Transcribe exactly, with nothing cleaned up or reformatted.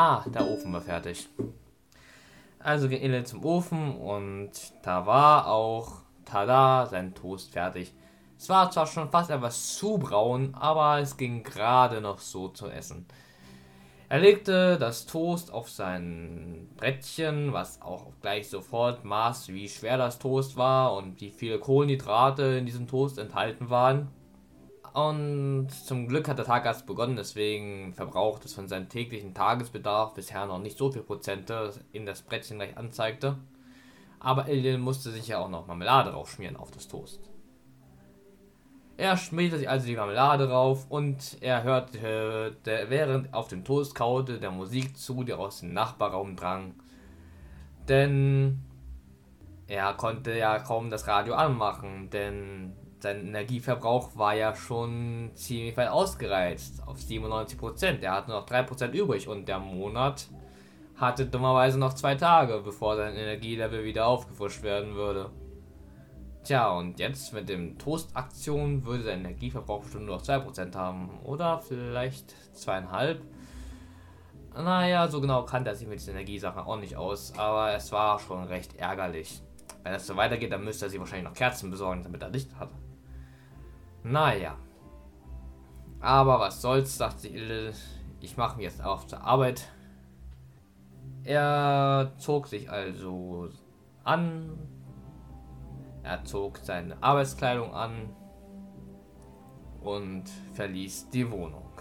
Ah, der Ofen war fertig. Also ging Ilil zum Ofen und da war auch, tada, sein Toast fertig. Es war zwar schon fast etwas zu braun, aber es ging gerade noch so zu essen. Er legte das Toast auf sein Brettchen, was auch gleich sofort maß, wie schwer das Toast war und wie viele Kohlenhydrate in diesem Toast enthalten waren. Und zum Glück hat der Tag erst begonnen, deswegen verbraucht es von seinem täglichen Tagesbedarf bisher noch nicht so viel Prozente, das in das Brettchen gleich anzeigte. Aber Alien musste sich ja auch noch Marmelade draufschmieren auf das Toast. Er schmierte sich also die Marmelade drauf und er hörte, der, während auf dem Toast kaute, der Musik zu, die aus dem Nachbarraum drang. Denn er konnte ja kaum das Radio anmachen, denn sein Energieverbrauch war ja schon ziemlich weit ausgereizt auf siebenundneunzig Prozent. Er hatte noch drei Prozent übrig und der Monat hatte dummerweise noch zwei Tage, bevor sein Energielevel wieder aufgefrischt werden würde. Tja, und jetzt mit dem Toast-Aktion würde sein Energieverbrauch bestimmt nur noch zwei Prozent haben. Oder vielleicht zwei Komma fünf. Naja, so genau kannte er sich mit diesen Energiesachen auch nicht aus, aber es war schon recht ärgerlich. Wenn es so weitergeht, dann müsste er sich wahrscheinlich noch Kerzen besorgen, damit er Licht hat. Naja. Aber was soll's, dachte sich Ilil. Ich mache mich jetzt auf zur Arbeit. Er zog sich also an. Er zog seine Arbeitskleidung an und verließ die Wohnung.